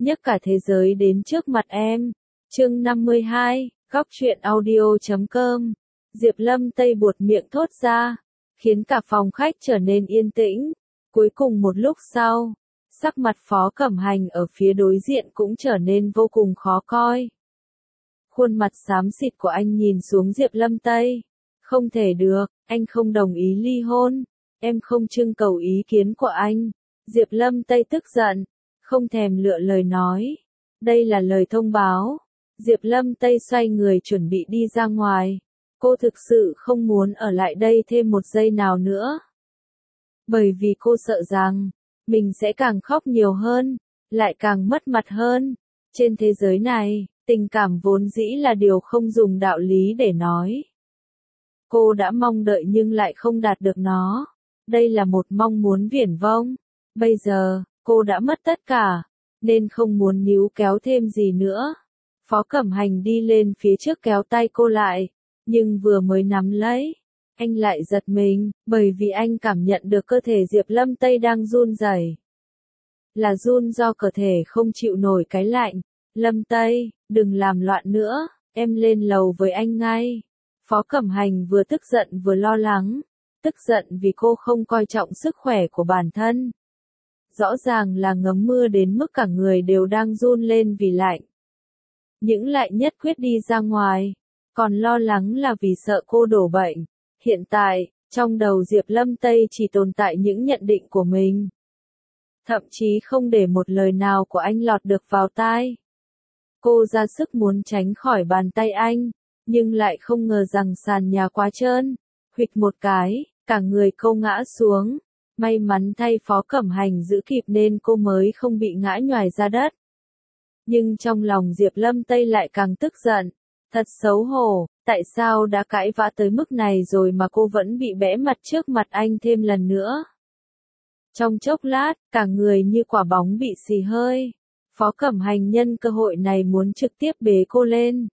nhấc cả thế giới đến trước mặt em. Chương 52, góc truyện audio.com. Diệp Lâm Tây buột miệng thốt ra, khiến cả phòng khách trở nên yên tĩnh. Cuối cùng một lúc sau, sắc mặt Phó Cẩm Hành ở phía đối diện cũng trở nên vô cùng khó coi. Khuôn mặt xám xịt của anh nhìn xuống Diệp Lâm Tây. Không thể được, anh không đồng ý ly hôn. Em không trưng cầu ý kiến của anh. Diệp Lâm Tây tức giận, không thèm lựa lời nói. Đây là lời thông báo. Diệp Lâm Tây xoay người chuẩn bị đi ra ngoài. Cô thực sự không muốn ở lại đây thêm một giây nào nữa. Bởi vì cô sợ rằng, mình sẽ càng khóc nhiều hơn, lại càng mất mặt hơn. Trên thế giới này, tình cảm vốn dĩ là điều không dùng đạo lý để nói. Cô đã mong đợi nhưng lại không đạt được nó. Đây là một mong muốn viển vông. Bây giờ, cô đã mất tất cả, nên không muốn níu kéo thêm gì nữa. Phó Cẩm Hành đi lên phía trước kéo tay cô lại, nhưng vừa mới nắm lấy, anh lại giật mình, bởi vì anh cảm nhận được cơ thể Diệp Lâm Tây đang run rẩy. Là run do cơ thể không chịu nổi cái lạnh. Lâm Tây, đừng làm loạn nữa, em lên lầu với anh ngay. Phó Cẩm Hành vừa tức giận vừa lo lắng, tức giận vì cô không coi trọng sức khỏe của bản thân. Rõ ràng là ngấm mưa đến mức cả người đều đang run lên vì lạnh. Nhưng lại nhất quyết đi ra ngoài, còn lo lắng là vì sợ cô đổ bệnh. Hiện tại, trong đầu Diệp Lâm Tây chỉ tồn tại những nhận định của mình. Thậm chí không để một lời nào của anh lọt được vào tai. Cô ra sức muốn tránh khỏi bàn tay anh, nhưng lại không ngờ rằng sàn nhà quá trơn. Huỵch một cái, cả người cô ngã xuống. May mắn thay Phó Cẩm Hành giữ kịp nên cô mới không bị ngã nhoài ra đất. Nhưng trong lòng Diệp Lâm Tây lại càng tức giận. Thật xấu hổ, tại sao đã cãi vã tới mức này rồi mà cô vẫn bị bẽ mặt trước mặt anh thêm lần nữa. Trong chốc lát, cả người như quả bóng bị xì hơi. Phó Cẩm Hành nhân cơ hội này muốn trực tiếp bế cô lên.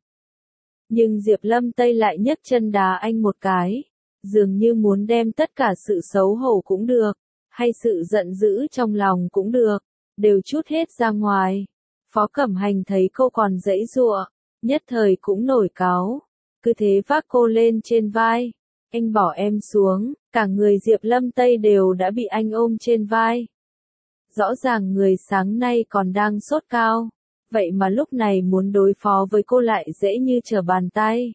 Nhưng Diệp Lâm Tây lại nhấc chân đá anh một cái. Dường như muốn đem tất cả sự xấu hổ cũng được, hay sự giận dữ trong lòng cũng được, đều trút hết ra ngoài. Phó Cẩm Hành thấy cô còn giãy giụa, nhất thời cũng nổi cáu, cứ thế vác cô lên trên vai. Anh bỏ em xuống, cả người Diệp Lâm Tây đều đã bị anh ôm trên vai. Rõ ràng người sáng nay còn đang sốt cao, vậy mà lúc này muốn đối phó với cô lại dễ như trở bàn tay.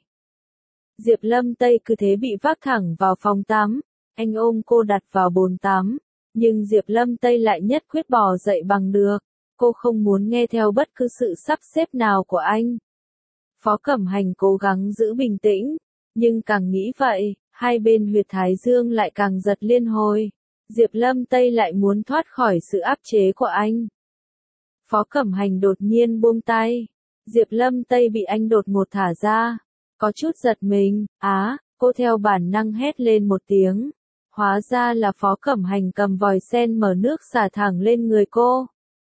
Diệp Lâm Tây cứ thế bị vác thẳng vào phòng tắm, anh ôm cô đặt vào bồn tắm, nhưng Diệp Lâm Tây lại nhất quyết bò dậy bằng được. Cô không muốn nghe theo bất cứ sự sắp xếp nào của anh. Phó Cẩm Hành cố gắng giữ bình tĩnh, nhưng càng nghĩ vậy, hai bên huyệt thái dương lại càng giật liên hồi. Diệp Lâm Tây lại muốn thoát khỏi sự áp chế của anh. Phó Cẩm Hành đột nhiên buông tay. Diệp Lâm Tây bị anh đột ngột thả ra. Có chút giật mình, cô theo bản năng hét lên một tiếng. Hóa ra là Phó Cẩm Hành cầm vòi sen mở nước xả thẳng lên người cô.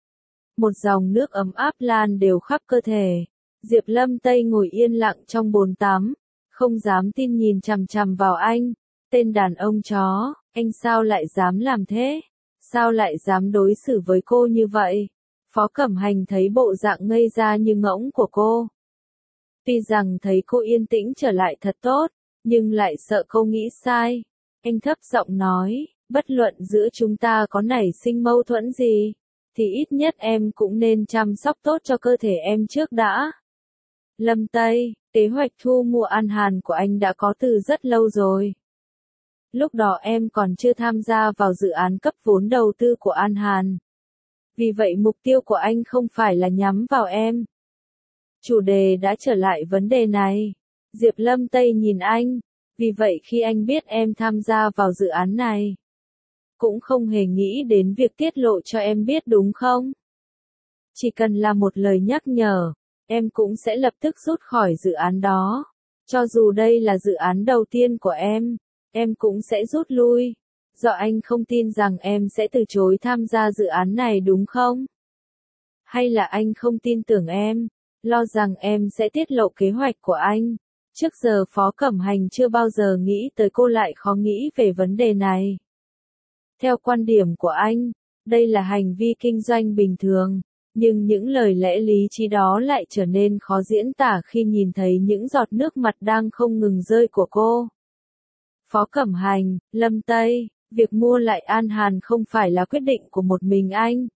Một dòng nước ấm áp lan đều khắp cơ thể. Diệp Lâm Tây ngồi yên lặng trong bồn tắm, không dám tin nhìn chằm chằm vào anh. Tên đàn ông chó, anh sao lại dám làm thế? Sao lại dám đối xử với cô như vậy? Phó Cẩm Hành thấy bộ dạng ngây ra như ngỗng của cô. Tuy rằng thấy cô yên tĩnh trở lại thật tốt, nhưng lại sợ cô nghĩ sai. Anh thấp giọng nói, bất luận giữa chúng ta có nảy sinh mâu thuẫn gì, thì ít nhất em cũng nên chăm sóc tốt cho cơ thể em trước đã. Lâm Tây, kế hoạch thu mua An Hàn của anh đã có từ rất lâu rồi. Lúc đó em còn chưa tham gia vào dự án cấp vốn đầu tư của An Hàn. Vì vậy mục tiêu của anh không phải là nhắm vào em. Chủ đề đã trở lại vấn đề này. Diệp Lâm Tây nhìn anh. Vì vậy khi anh biết em tham gia vào dự án này, cũng không hề nghĩ đến việc tiết lộ cho em biết đúng không? Chỉ cần là một lời nhắc nhở, em cũng sẽ lập tức rút khỏi dự án đó. Cho dù đây là dự án đầu tiên của em cũng sẽ rút lui. Do anh không tin rằng em sẽ từ chối tham gia dự án này đúng không? Hay là anh không tin tưởng em, lo rằng em sẽ tiết lộ kế hoạch của anh? Trước giờ Phó Cẩm Hành chưa bao giờ nghĩ tới cô lại khó nghĩ về vấn đề này. Theo quan điểm của anh, đây là hành vi kinh doanh bình thường, Nhưng những lời lẽ lý trí đó lại trở nên khó diễn tả khi nhìn thấy những giọt nước mặt đang không ngừng rơi của cô. Phó Cẩm Hành, Lâm Tây, việc mua lại An Hàn không phải là quyết định của một mình anh.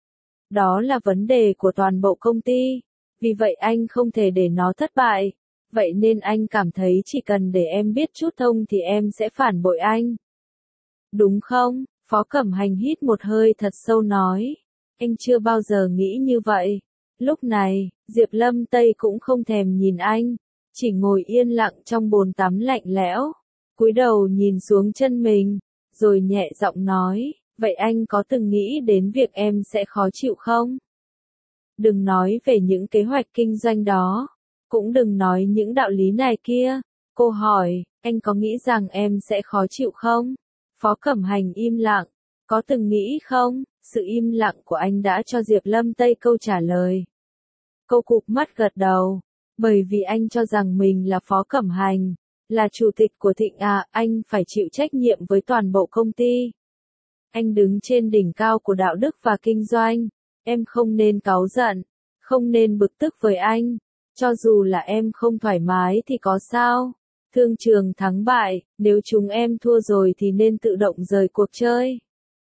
Đó là vấn đề của toàn bộ công ty, vì vậy anh không thể để nó thất bại. Vậy nên anh cảm thấy chỉ cần để em biết chút thông thì em sẽ phản bội anh. Đúng không? Phó Cẩm Hành hít một hơi thật sâu nói. Anh chưa bao giờ nghĩ như vậy. Lúc này, Diệp Lâm Tây cũng không thèm nhìn anh, chỉ ngồi yên lặng trong bồn tắm lạnh lẽo, cúi đầu nhìn xuống chân mình, rồi nhẹ giọng nói, vậy anh có từng nghĩ đến việc em sẽ khó chịu không? Đừng nói về những kế hoạch kinh doanh đó, cũng đừng nói những đạo lý này kia. Cô hỏi, anh có nghĩ rằng em sẽ khó chịu không? Phó Cẩm Hành im lặng, có từng nghĩ không? Sự im lặng của anh đã cho Diệp Lâm Tây câu trả lời. Cô cụp mắt gật đầu, bởi vì anh cho rằng mình là Phó Cẩm Hành, là chủ tịch của Thịnh anh phải chịu trách nhiệm với toàn bộ công ty. Anh đứng trên đỉnh cao của đạo đức và kinh doanh, em không nên cáu giận, không nên bực tức với anh, cho dù là em không thoải mái thì có sao? Thương trường thắng bại, nếu chúng em thua rồi thì nên tự động rời cuộc chơi.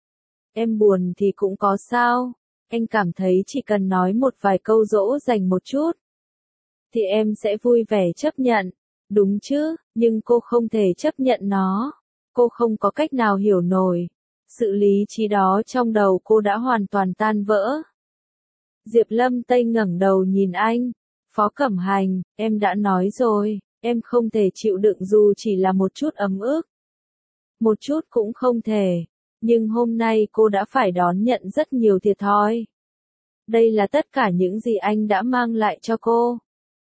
Em buồn thì cũng có sao, anh cảm thấy chỉ cần nói một vài câu dỗ dành một chút, thì em sẽ vui vẻ chấp nhận, đúng chứ, nhưng cô không thể chấp nhận nó, cô không có cách nào hiểu nổi, sự lý trí đó trong đầu cô đã hoàn toàn tan vỡ. Diệp Lâm Tây ngẩng đầu nhìn anh, Phó Cẩm Hành, em đã nói rồi, em không thể chịu đựng dù chỉ là một chút ấm ức. Một chút cũng không thể. Nhưng hôm nay cô đã phải đón nhận rất nhiều thiệt thòi. Đây là tất cả những gì anh đã mang lại cho cô.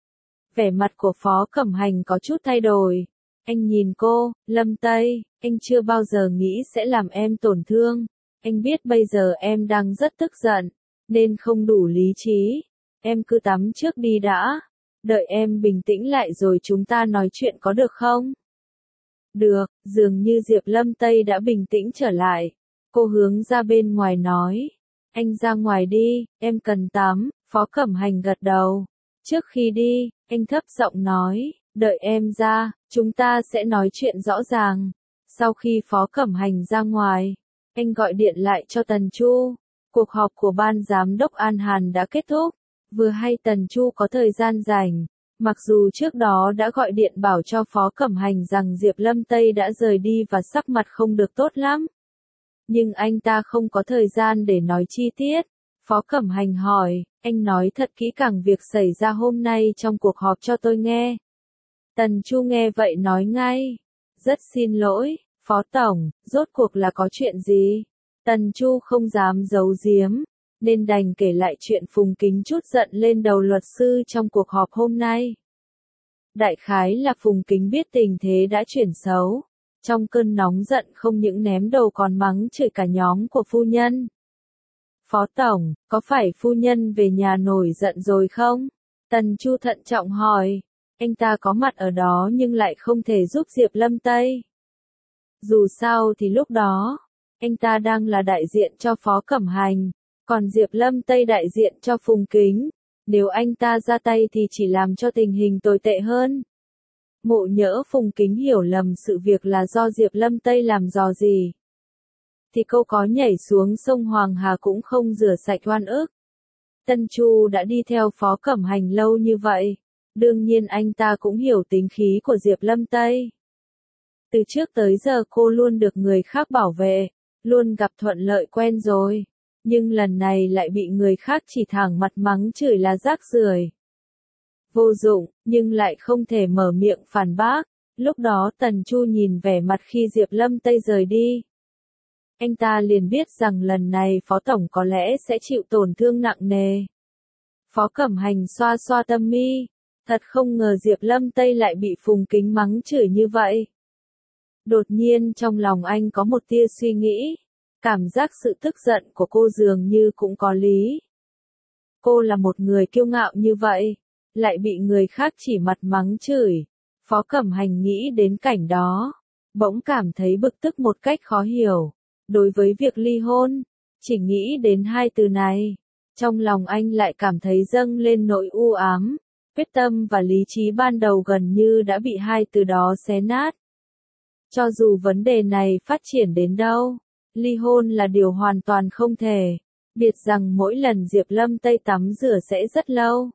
Vẻ mặt của Phó Cẩm Hành có chút thay đổi. Anh nhìn cô, Lâm Tây, anh chưa bao giờ nghĩ sẽ làm em tổn thương. Anh biết bây giờ em đang rất tức giận, nên không đủ lý trí. Em cứ tắm trước đi đã. Đợi em bình tĩnh lại rồi chúng ta nói chuyện có được không? Được, dường như Diệp Lâm Tây đã bình tĩnh trở lại. Cô hướng ra bên ngoài nói. Anh ra ngoài đi, em cần tắm. Phó Cẩm Hành gật đầu. Trước khi đi, anh thấp giọng nói, đợi em ra, chúng ta sẽ nói chuyện rõ ràng. Sau khi Phó Cẩm Hành ra ngoài, anh gọi điện lại cho Tần Chu. Cuộc họp của ban giám đốc An Hàn đã kết thúc. Vừa hay Tần Chu có thời gian rảnh. Mặc dù trước đó đã gọi điện bảo cho Phó Cẩm Hành rằng Diệp Lâm Tây đã rời đi và sắc mặt không được tốt lắm. Nhưng anh ta không có thời gian để nói chi tiết. Phó Cẩm Hành hỏi, anh nói thật kỹ càng việc xảy ra hôm nay trong cuộc họp cho tôi nghe. Tần Chu nghe vậy nói ngay. Rất xin lỗi, Phó Tổng, rốt cuộc là có chuyện gì? Tần Chu không dám giấu giếm, nên đành kể lại chuyện Phùng Kính chút giận lên đầu luật sư trong cuộc họp hôm nay. Đại khái là Phùng Kính biết tình thế đã chuyển xấu. Trong cơn nóng giận không những ném đồ còn mắng chửi cả nhóm của phu nhân. Phó Tổng, có phải phu nhân về nhà nổi giận rồi không? Tần Chu thận trọng hỏi. Anh ta có mặt ở đó nhưng lại không thể giúp Diệp Lâm Tây. Dù sao thì lúc đó, anh ta đang là đại diện cho Phó Cẩm Hành, còn Diệp Lâm Tây đại diện cho Phùng Kính. Nếu anh ta ra tay thì chỉ làm cho tình hình tồi tệ hơn. Mộ nhỡ Phùng Kính hiểu lầm sự việc là do Diệp Lâm Tây làm dò gì, thì cô có nhảy xuống sông Hoàng Hà cũng không rửa sạch oan ức. Tân Chu đã đi theo Phó Cẩm Hành lâu như vậy, đương nhiên anh ta cũng hiểu tính khí của Diệp Lâm Tây. Từ trước tới giờ cô luôn được người khác bảo vệ, luôn gặp thuận lợi quen rồi, nhưng lần này lại bị người khác chỉ thẳng mặt mắng chửi là rác rưởi. Vô dụng, nhưng lại không thể mở miệng phản bác. Lúc đó Tần Chu nhìn vẻ mặt khi Diệp Lâm Tây rời đi. Anh ta liền biết rằng lần này Phó Tổng có lẽ sẽ chịu tổn thương nặng nề. Phó Cẩm Hành xoa xoa tâm mi. Thật không ngờ Diệp Lâm Tây lại bị Phùng Kính mắng chửi như vậy. Đột nhiên trong lòng anh có một tia suy nghĩ. Cảm giác sự tức giận của cô dường như cũng có lý. Cô là một người kiêu ngạo như vậy, lại bị người khác chỉ mặt mắng chửi. Phó Cẩm Hành nghĩ đến cảnh đó, bỗng cảm thấy bực tức một cách khó hiểu. Đối với việc ly hôn, chỉ nghĩ đến hai từ này, Trong lòng anh lại cảm thấy dâng lên nỗi u ám, quyết tâm và lý trí ban đầu gần như đã bị hai từ đó xé nát. Cho dù vấn đề này phát triển đến đâu, ly hôn là điều hoàn toàn không thể, biệt rằng mỗi lần Diệp Lâm Tây tắm rửa sẽ rất lâu.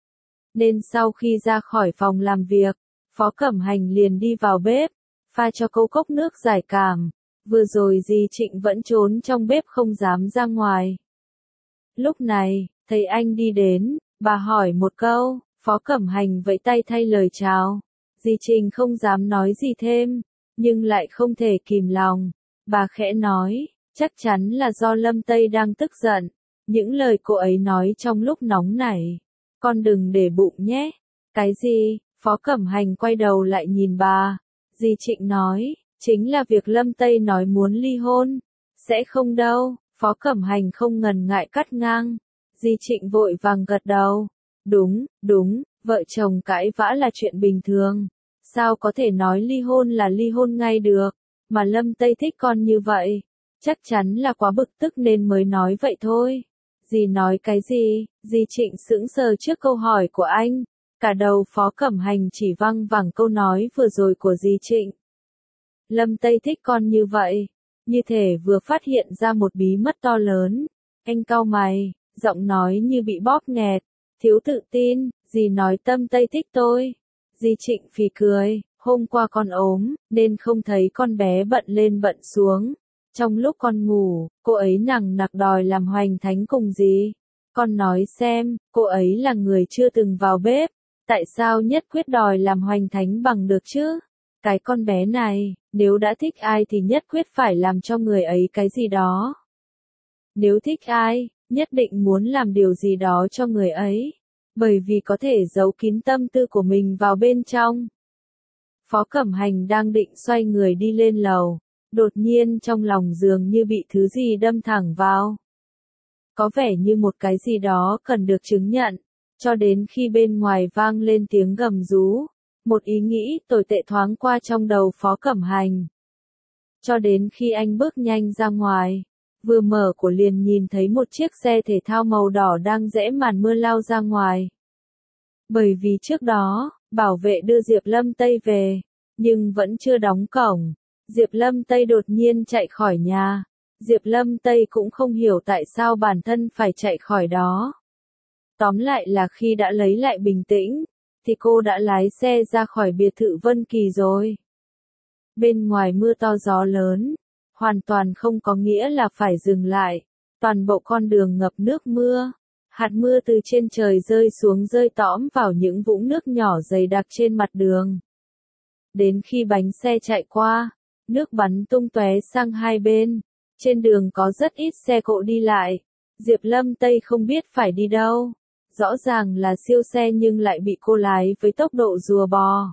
Nên sau khi ra khỏi phòng làm việc, Phó Cẩm Hành liền đi vào bếp, pha cho cô cốc nước giải cảm. Vừa rồi dì Trịnh vẫn trốn trong bếp không dám ra ngoài. Lúc này, thấy anh đi đến, bà hỏi một câu, Phó Cẩm Hành vẫy tay thay lời chào. Dì Trịnh không dám nói gì thêm, nhưng lại không thể kìm lòng. Bà khẽ nói, chắc chắn là do Lâm Tây đang tức giận. Những lời cô ấy nói trong lúc nóng nảy. Con đừng để bụng nhé. Cái gì? Phó Cẩm Hành quay đầu lại nhìn bà. Dì Trịnh nói, chính là việc Lâm Tây nói muốn ly hôn. Sẽ không đâu. Phó Cẩm Hành không ngần ngại cắt ngang. Dì Trịnh vội vàng gật đầu. Đúng, vợ chồng cãi vã là chuyện bình thường. Sao có thể nói ly hôn là ly hôn ngay được, mà Lâm Tây thích con như vậy. Chắc chắn là quá bực tức nên mới nói vậy thôi. Dì nói cái gì? Dì Trịnh sững sờ trước câu hỏi của anh. Cả đầu Phó Cẩm Hành chỉ văng vẳng câu nói vừa rồi của dì Trịnh. Lâm Tây thích con như vậy. Như thể vừa phát hiện ra một bí mật to lớn. Anh cau mày, giọng nói như bị bóp nghẹt. Thiếu tự tin, dì nói Tâm Tây thích tôi. Dì Trịnh phì cười, hôm qua con ốm, nên không thấy con bé bận lên bận xuống. Trong lúc con ngủ, cô ấy nằng nặc đòi làm hoành thánh cùng dì. Con nói xem, cô ấy là người chưa từng vào bếp, tại sao nhất quyết đòi làm hoành thánh bằng được chứ? Cái con bé này, nếu đã thích ai thì nhất quyết phải làm cho người ấy cái gì đó. Nếu thích ai, nhất định muốn làm điều gì đó cho người ấy, bởi vì có thể giấu kín tâm tư của mình vào bên trong. Phó Cẩm Hành đang định xoay người đi lên lầu, đột nhiên trong lòng dường như bị thứ gì đâm thẳng vào. Có vẻ như một cái gì đó cần được chứng nhận, cho đến khi bên ngoài vang lên tiếng gầm rú, một ý nghĩ tồi tệ thoáng qua trong đầu Phó Cẩm Hành. Cho đến khi anh bước nhanh ra ngoài, vừa mở của liền nhìn thấy một chiếc xe thể thao màu đỏ đang rẽ màn mưa lao ra ngoài. Bởi vì trước đó, bảo vệ đưa Diệp Lâm Tây về, nhưng vẫn chưa đóng cổng. Diệp Lâm Tây đột nhiên chạy khỏi nhà. Diệp Lâm Tây cũng không hiểu tại sao bản thân phải chạy khỏi đó. Tóm lại là khi đã lấy lại bình tĩnh, thì cô đã lái xe ra khỏi biệt thự Vân Kỳ rồi. Bên ngoài mưa to gió lớn, hoàn toàn không có nghĩa là phải dừng lại. Toàn bộ con đường ngập nước mưa. Hạt mưa từ trên trời rơi xuống rơi tõm vào những vũng nước nhỏ dày đặc trên mặt đường. Đến khi bánh xe chạy qua, nước bắn tung tóe sang hai bên. Trên đường có rất ít xe cộ đi lại. Diệp Lâm Tây không biết phải đi đâu. Rõ ràng là siêu xe nhưng lại bị cô lái với tốc độ rùa bò.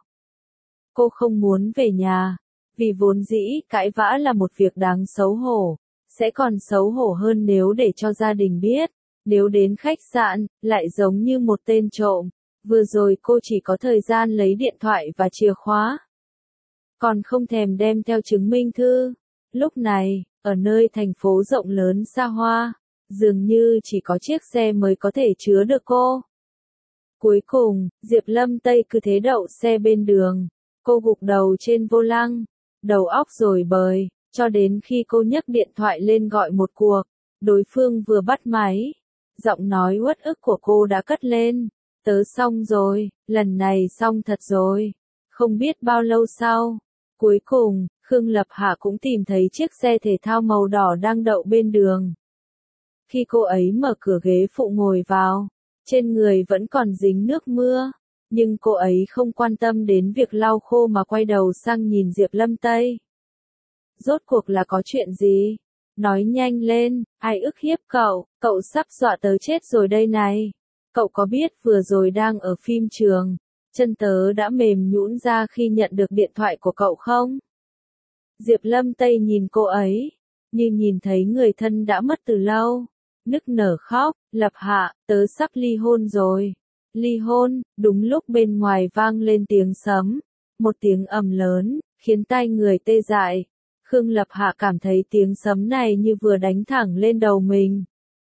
Cô không muốn về nhà, vì vốn dĩ cãi vã là một việc đáng xấu hổ. Sẽ còn xấu hổ hơn nếu để cho gia đình biết. Nếu đến khách sạn, lại giống như một tên trộm. Vừa rồi cô chỉ có thời gian lấy điện thoại và chìa khóa. Còn không thèm đem theo chứng minh thư. Lúc này, ở nơi thành phố rộng lớn xa hoa, dường như chỉ có chiếc xe mới có thể chứa được cô. Cuối cùng, Diệp Lâm Tây cứ thế đậu xe bên đường. Cô gục đầu trên vô lăng, đầu óc rối bời, cho đến khi cô nhấc điện thoại lên gọi một cuộc. Đối phương vừa bắt máy. Giọng nói uất ức của cô đã cất lên. Tớ xong rồi, lần này xong thật rồi. Không biết bao lâu sau. Cuối cùng, Khương Lập Hạ cũng tìm thấy chiếc xe thể thao màu đỏ đang đậu bên đường. Khi cô ấy mở cửa ghế phụ ngồi vào, trên người vẫn còn dính nước mưa, nhưng cô ấy không quan tâm đến việc lau khô mà quay đầu sang nhìn Diệp Lâm Tây. Rốt cuộc là có chuyện gì? Nói nhanh lên, ai ức hiếp cậu, cậu sắp dọa tớ chết rồi đây này. Cậu có biết vừa rồi đang ở phim trường, chân tớ đã mềm nhũn ra khi nhận được điện thoại của cậu không? Diệp Lâm Tây nhìn cô ấy, như nhìn thấy người thân đã mất từ lâu. Nức nở khóc, Lập Hạ, tớ sắp ly hôn rồi. Ly hôn, đúng lúc bên ngoài vang lên tiếng sấm. Một tiếng ầm lớn, khiến tai người tê dại. Khương Lập Hạ cảm thấy tiếng sấm này như vừa đánh thẳng lên đầu mình.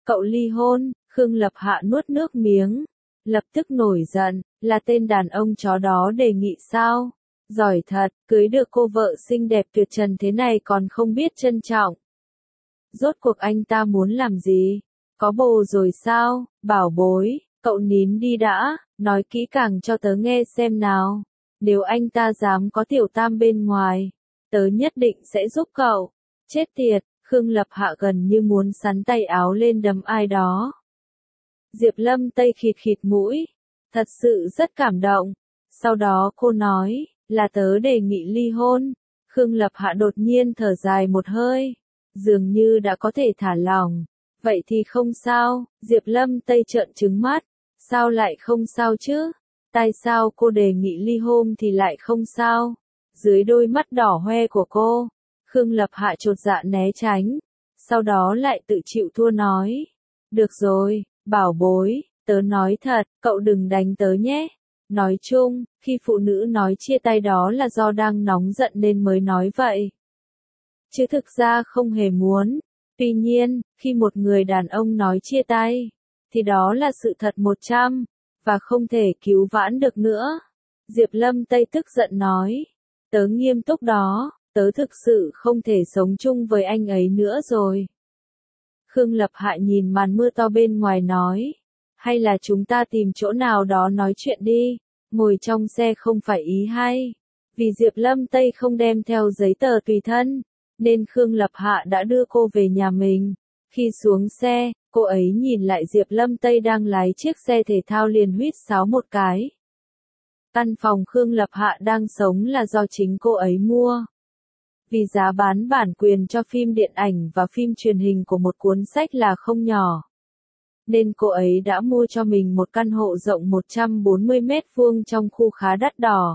Cậu ly hôn, Khương Lập Hạ nuốt nước miếng, lập tức nổi giận, là tên đàn ông chó đó đề nghị sao? Giỏi thật, cưới được cô vợ xinh đẹp tuyệt trần thế này còn không biết trân trọng. Rốt cuộc anh ta muốn làm gì? Có bồ rồi sao? Bảo bối, cậu nín đi đã, nói kỹ càng cho tớ nghe xem nào. Nếu anh ta dám có tiểu tam bên ngoài, tớ nhất định sẽ giúp cậu. Chết tiệt, Khương Lập Hạ gần như muốn sắn tay áo lên đấm ai đó. Diệp Lâm Tây khịt khịt mũi, thật sự rất cảm động. Sau đó cô nói, là tớ đề nghị ly hôn. Khương Lập Hạ đột nhiên thở dài một hơi, dường như đã có thể thả lỏng. Vậy thì không sao, Diệp Lâm Tây trợn trừng mắt, sao lại không sao chứ? Tại sao cô đề nghị ly hôn thì lại không sao? Dưới đôi mắt đỏ hoe của cô, Khương Lập Hạ chột dạ né tránh, sau đó lại tự chịu thua nói. Được rồi, bảo bối, tớ nói thật, cậu đừng đánh tớ nhé. Nói chung, khi phụ nữ nói chia tay đó là do đang nóng giận nên mới nói vậy. Chứ thực ra không hề muốn. Tuy nhiên, khi một người đàn ông nói chia tay, thì đó là sự thật 100, và không thể cứu vãn được nữa. Diệp Lâm Tây tức giận nói, tớ nghiêm túc đó, tớ thực sự không thể sống chung với anh ấy nữa rồi. Khương Lập Hạ nhìn màn mưa to bên ngoài nói, hay là chúng ta tìm chỗ nào đó nói chuyện đi, ngồi trong xe không phải ý hay. Vì Diệp Lâm Tây không đem theo giấy tờ tùy thân, nên Khương Lập Hạ đã đưa cô về nhà mình. Khi xuống xe, cô ấy nhìn lại Diệp Lâm Tây đang lái chiếc xe thể thao liền huýt sáo một cái. Căn phòng Khương Lập Hạ đang sống là do chính cô ấy mua. Vì giá bán bản quyền cho phim điện ảnh và phim truyền hình của một cuốn sách là không nhỏ, nên cô ấy đã mua cho mình một căn hộ rộng 140 mét vuông trong khu khá đắt đỏ.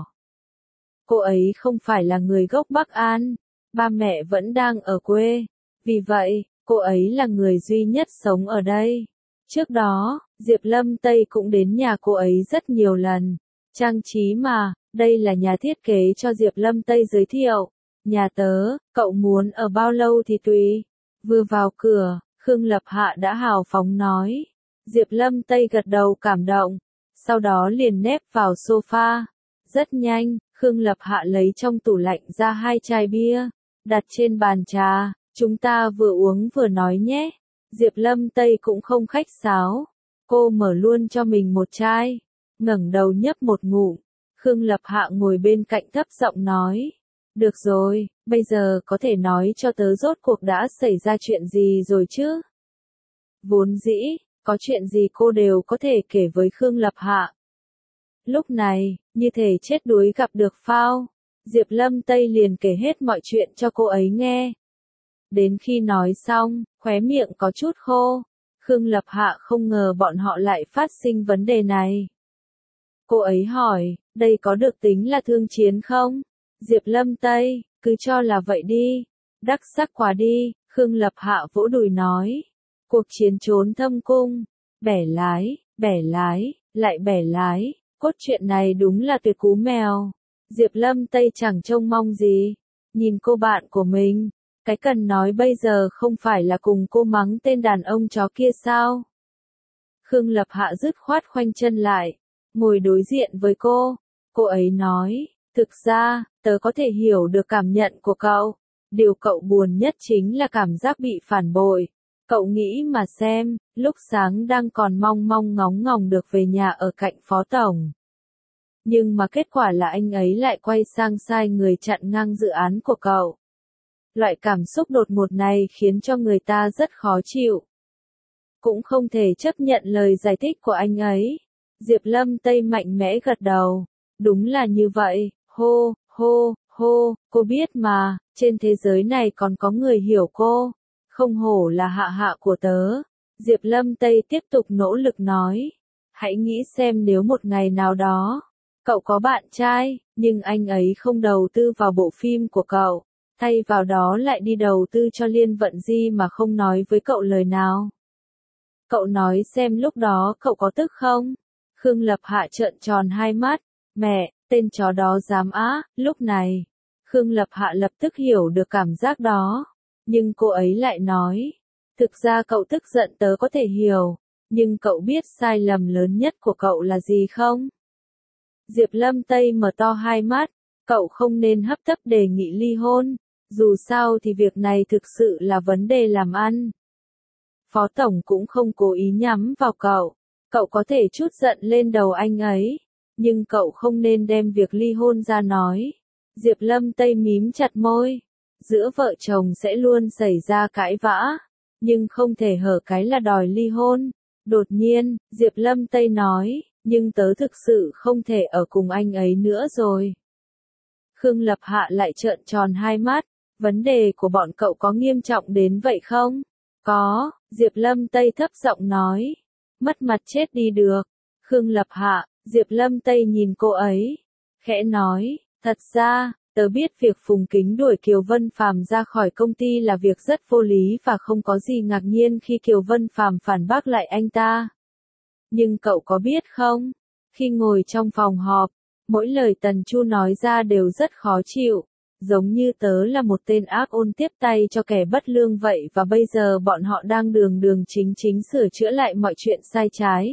Cô ấy không phải là người gốc Bắc An, ba mẹ vẫn đang ở quê, vì vậy, cô ấy là người duy nhất sống ở đây. Trước đó, Diệp Lâm Tây cũng đến nhà cô ấy rất nhiều lần. Trang trí mà, đây là nhà thiết kế cho Diệp Lâm Tây giới thiệu. Nhà tớ, cậu muốn ở bao lâu thì tùy. Vừa vào cửa, Khương Lập Hạ đã hào phóng nói. Diệp Lâm Tây gật đầu cảm động, sau đó liền nép vào sofa. Rất nhanh, Khương Lập Hạ lấy trong tủ lạnh ra 2 chai bia, đặt trên bàn trà, chúng ta vừa uống vừa nói nhé. Diệp Lâm Tây cũng không khách sáo, cô mở luôn cho mình một chai, ngẩng đầu nhấp một ngụm. Khương Lập Hạ ngồi bên cạnh thấp giọng nói, được rồi, bây giờ có thể nói cho tớ rốt cuộc đã xảy ra chuyện gì rồi chứ? Vốn dĩ, có chuyện gì cô đều có thể kể với Khương Lập Hạ. Lúc này, như thể chết đuối gặp được phao, Diệp Lâm Tây liền kể hết mọi chuyện cho cô ấy nghe. Đến khi nói xong, khóe miệng có chút khô, Khương Lập Hạ không ngờ bọn họ lại phát sinh vấn đề này. Cô ấy hỏi, đây có được tính là thương chiến không? Diệp Lâm Tây, cứ cho là vậy đi. Đắc sắc quá đi, Khương Lập Hạ vỗ đùi nói. Cuộc chiến trốn thâm cung, bẻ lái, lại bẻ lái, cốt truyện này đúng là tuyệt cú mèo. Diệp Lâm Tây chẳng trông mong gì, nhìn cô bạn của mình, cái cần nói bây giờ không phải là cùng cô mắng tên đàn ông chó kia sao? Khương Lập Hạ dứt khoát khoanh chân lại, ngồi đối diện với cô ấy nói, thực ra, tớ có thể hiểu được cảm nhận của cậu, điều cậu buồn nhất chính là cảm giác bị phản bội. Cậu nghĩ mà xem, lúc sáng đang còn mong mong ngóng ngóng được về nhà ở cạnh phó tổng. Nhưng mà kết quả là anh ấy lại quay sang sai người chặn ngang dự án của cậu. Loại cảm xúc đột ngột này khiến cho người ta rất khó chịu. Cũng không thể chấp nhận lời giải thích của anh ấy. Diệp Lâm Tây mạnh mẽ gật đầu. Đúng là như vậy, hô, cô biết mà, trên thế giới này còn có người hiểu cô. Không hổ là hạ hạ của tớ. Diệp Lâm Tây tiếp tục nỗ lực nói. Hãy nghĩ xem nếu một ngày nào đó, cậu có bạn trai, nhưng anh ấy không đầu tư vào bộ phim của cậu, thay vào đó lại đi đầu tư cho Liên Vận Di mà không nói với cậu lời nào. Cậu nói xem lúc đó cậu có tức không? Khương Lập Hạ trợn tròn hai mắt. Mẹ, tên chó đó dám á, lúc này. Khương Lập Hạ lập tức hiểu được cảm giác đó. Nhưng cô ấy lại nói, Thực ra cậu tức giận tớ có thể hiểu, nhưng cậu biết sai lầm lớn nhất của cậu là gì không? Diệp Lâm Tây mở to hai mắt, cậu không nên hấp tấp đề nghị ly hôn, dù sao thì việc này thực sự là vấn đề làm ăn. Phó Tổng cũng không cố ý nhắm vào cậu có thể trút giận lên đầu anh ấy, nhưng cậu không nên đem việc ly hôn ra nói. Diệp Lâm Tây mím chặt môi, giữa vợ chồng sẽ luôn xảy ra cãi vã, nhưng không thể hở cái là đòi ly hôn. Đột nhiên, Diệp Lâm Tây nói, nhưng tớ thực sự không thể ở cùng anh ấy nữa rồi. Khương Lập Hạ lại trợn tròn hai mắt, vấn đề của bọn cậu có nghiêm trọng đến vậy không? Có, Diệp Lâm Tây thấp giọng nói, mất mặt chết đi được. Khương Lập Hạ, Diệp Lâm Tây nhìn cô ấy, khẽ nói, thật ra, tớ biết việc Phùng Kính đuổi Kiều Vân Phàm ra khỏi công ty là việc rất vô lý và không có gì ngạc nhiên khi Kiều Vân Phàm phản bác lại anh ta. Nhưng cậu có biết không, khi ngồi trong phòng họp, mỗi lời Tần Chu nói ra đều rất khó chịu, giống như tớ là một tên ác ôn tiếp tay cho kẻ bất lương vậy và bây giờ bọn họ đang đường đường chính chính sửa chữa lại mọi chuyện sai trái.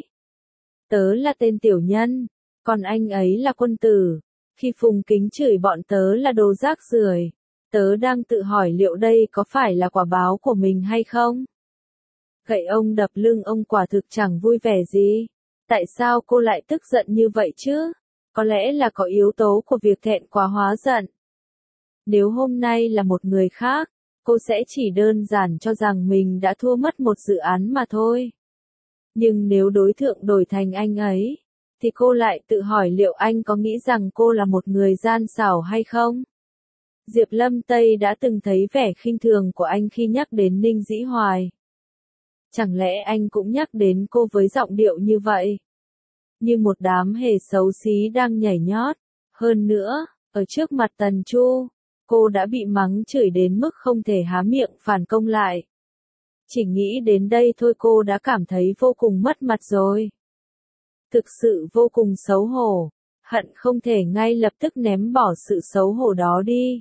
Tớ là tên tiểu nhân, còn anh ấy là quân tử. Khi Phùng Kính chửi bọn tớ là đồ rác rưởi, tớ đang tự hỏi liệu đây có phải là quả báo của mình hay không? Gậy ông đập lưng ông quả thực chẳng vui vẻ gì. Tại sao cô lại tức giận như vậy chứ? Có lẽ là có yếu tố của việc thẹn quá hóa giận. Nếu hôm nay là một người khác, cô sẽ chỉ đơn giản cho rằng mình đã thua mất một dự án mà thôi. Nhưng nếu đối tượng đổi thành anh ấy, thì cô lại tự hỏi liệu anh có nghĩ rằng cô là một người gian xảo hay không? Diệp Lâm Tây đã từng thấy vẻ khinh thường của anh khi nhắc đến Ninh Dĩ Hoài. Chẳng lẽ anh cũng nhắc đến cô với giọng điệu như vậy? Như một đám hề xấu xí đang nhảy nhót. Hơn nữa, ở trước mặt Tần Chu, cô đã bị mắng chửi đến mức không thể há miệng phản công lại. Chỉ nghĩ đến đây thôi cô đã cảm thấy vô cùng mất mặt rồi. Thực sự vô cùng xấu hổ, hận không thể ngay lập tức ném bỏ sự xấu hổ đó đi.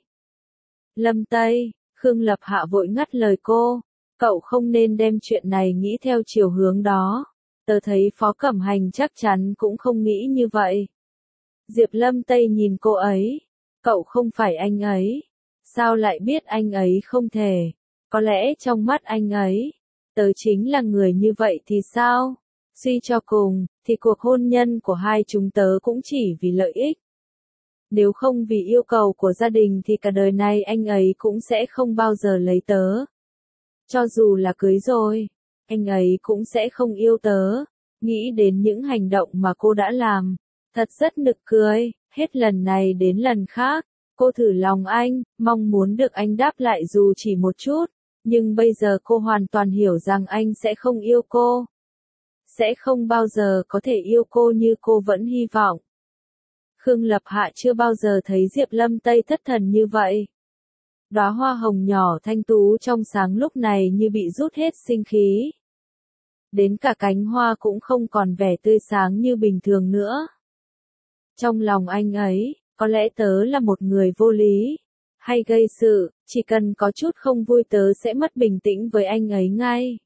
Lâm Tây, Khương Lập Hạ vội ngắt lời cô, cậu không nên đem chuyện này nghĩ theo chiều hướng đó. Tớ thấy Phó Cẩm Hành chắc chắn cũng không nghĩ như vậy. Diệp Lâm Tây nhìn cô ấy, cậu không phải anh ấy, sao lại biết anh ấy không thể, có lẽ trong mắt anh ấy, tớ chính là người như vậy thì sao? Suy cho cùng, thì cuộc hôn nhân của hai chúng tớ cũng chỉ vì lợi ích. Nếu không vì yêu cầu của gia đình thì cả đời này anh ấy cũng sẽ không bao giờ lấy tớ. Cho dù là cưới rồi, anh ấy cũng sẽ không yêu tớ. Nghĩ đến những hành động mà cô đã làm, thật rất nực cười, hết lần này đến lần khác. Cô thử lòng anh, mong muốn được anh đáp lại dù chỉ một chút, nhưng bây giờ cô hoàn toàn hiểu rằng anh sẽ không yêu cô. Sẽ không bao giờ có thể yêu cô như cô vẫn hy vọng. Khương Lập Hạ chưa bao giờ thấy Diệp Lâm Tây thất thần như vậy. Đóa hoa hồng nhỏ thanh tú trong sáng lúc này như bị rút hết sinh khí. Đến cả cánh hoa cũng không còn vẻ tươi sáng như bình thường nữa. Trong lòng anh ấy, có lẽ tớ là một người vô lý, hay gây sự, chỉ cần có chút không vui tớ sẽ mất bình tĩnh với anh ấy ngay.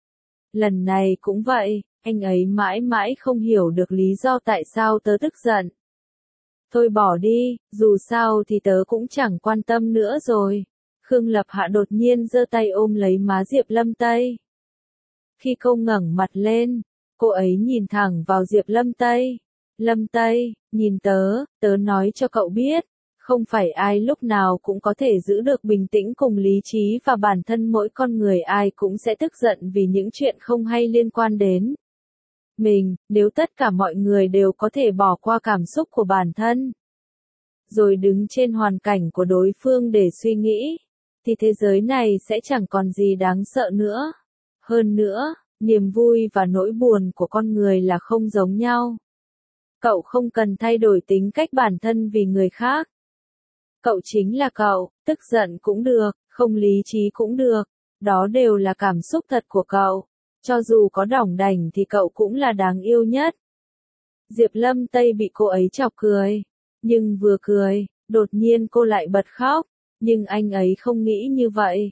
Lần này cũng vậy, anh ấy mãi mãi không hiểu được lý do tại sao tớ tức giận. Thôi bỏ đi, dù sao thì tớ cũng chẳng quan tâm nữa rồi. Khương Lập Hạ đột nhiên giơ tay ôm lấy má Diệp Lâm Tây. Khi cô ngẩng mặt lên, cô ấy nhìn thẳng vào Diệp Lâm Tây. Lâm Tây, nhìn tớ nói cho cậu biết, không phải ai lúc nào cũng có thể giữ được bình tĩnh cùng lý trí và bản thân mỗi con người ai cũng sẽ tức giận vì những chuyện không hay liên quan đến mình, nếu tất cả mọi người đều có thể bỏ qua cảm xúc của bản thân, rồi đứng trên hoàn cảnh của đối phương để suy nghĩ, thì thế giới này sẽ chẳng còn gì đáng sợ nữa. Hơn nữa, niềm vui và nỗi buồn của con người là không giống nhau. Cậu không cần thay đổi tính cách bản thân vì người khác. Cậu chính là cậu, tức giận cũng được, không lý trí cũng được, đó đều là cảm xúc thật của cậu. Cho dù có đỏng đảnh thì cậu cũng là đáng yêu nhất. Diệp Lâm Tây bị cô ấy chọc cười, nhưng vừa cười, đột nhiên cô lại bật khóc, nhưng anh ấy không nghĩ như vậy.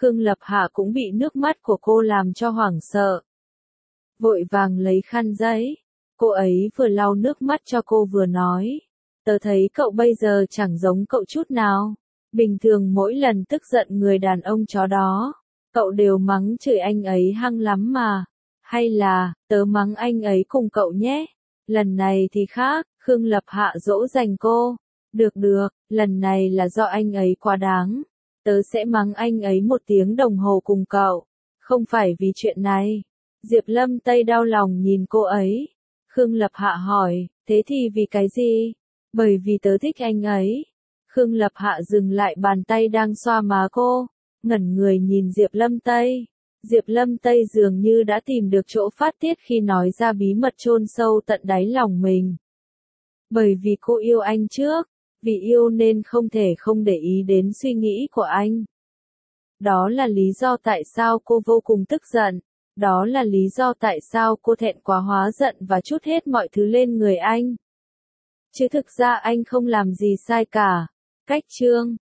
Khương Lập Hạ cũng bị nước mắt của cô làm cho hoảng sợ. Vội vàng lấy khăn giấy. Cô ấy vừa lau nước mắt cho cô vừa nói. Tớ thấy cậu bây giờ chẳng giống cậu chút nào. Bình thường mỗi lần tức giận người đàn ông chó đó, cậu đều mắng chửi anh ấy hăng lắm mà. Hay là, tớ mắng anh ấy cùng cậu nhé. Lần này thì khác, Khương Lập Hạ dỗ dành cô. Được được, lần này là do anh ấy quá đáng. Tớ sẽ mắng anh ấy 1 tiếng đồng hồ cùng cậu. Không phải vì chuyện này. Diệp Lâm Tây đau lòng nhìn cô ấy. Khương Lập Hạ hỏi, thế thì vì cái gì? Bởi vì tớ thích anh ấy. Khương Lập Hạ dừng lại bàn tay đang xoa má cô, ngẩn người nhìn Diệp Lâm Tây. Diệp Lâm Tây dường như đã tìm được chỗ phát tiết khi nói ra bí mật chôn sâu tận đáy lòng mình. Bởi vì cô yêu anh trước, vì yêu nên không thể không để ý đến suy nghĩ của anh. Đó là lý do tại sao cô vô cùng tức giận. Đó là lý do tại sao cô thẹn quá hóa giận và trút hết mọi thứ lên người anh. Chứ thực ra anh không làm gì sai cả. Cách chương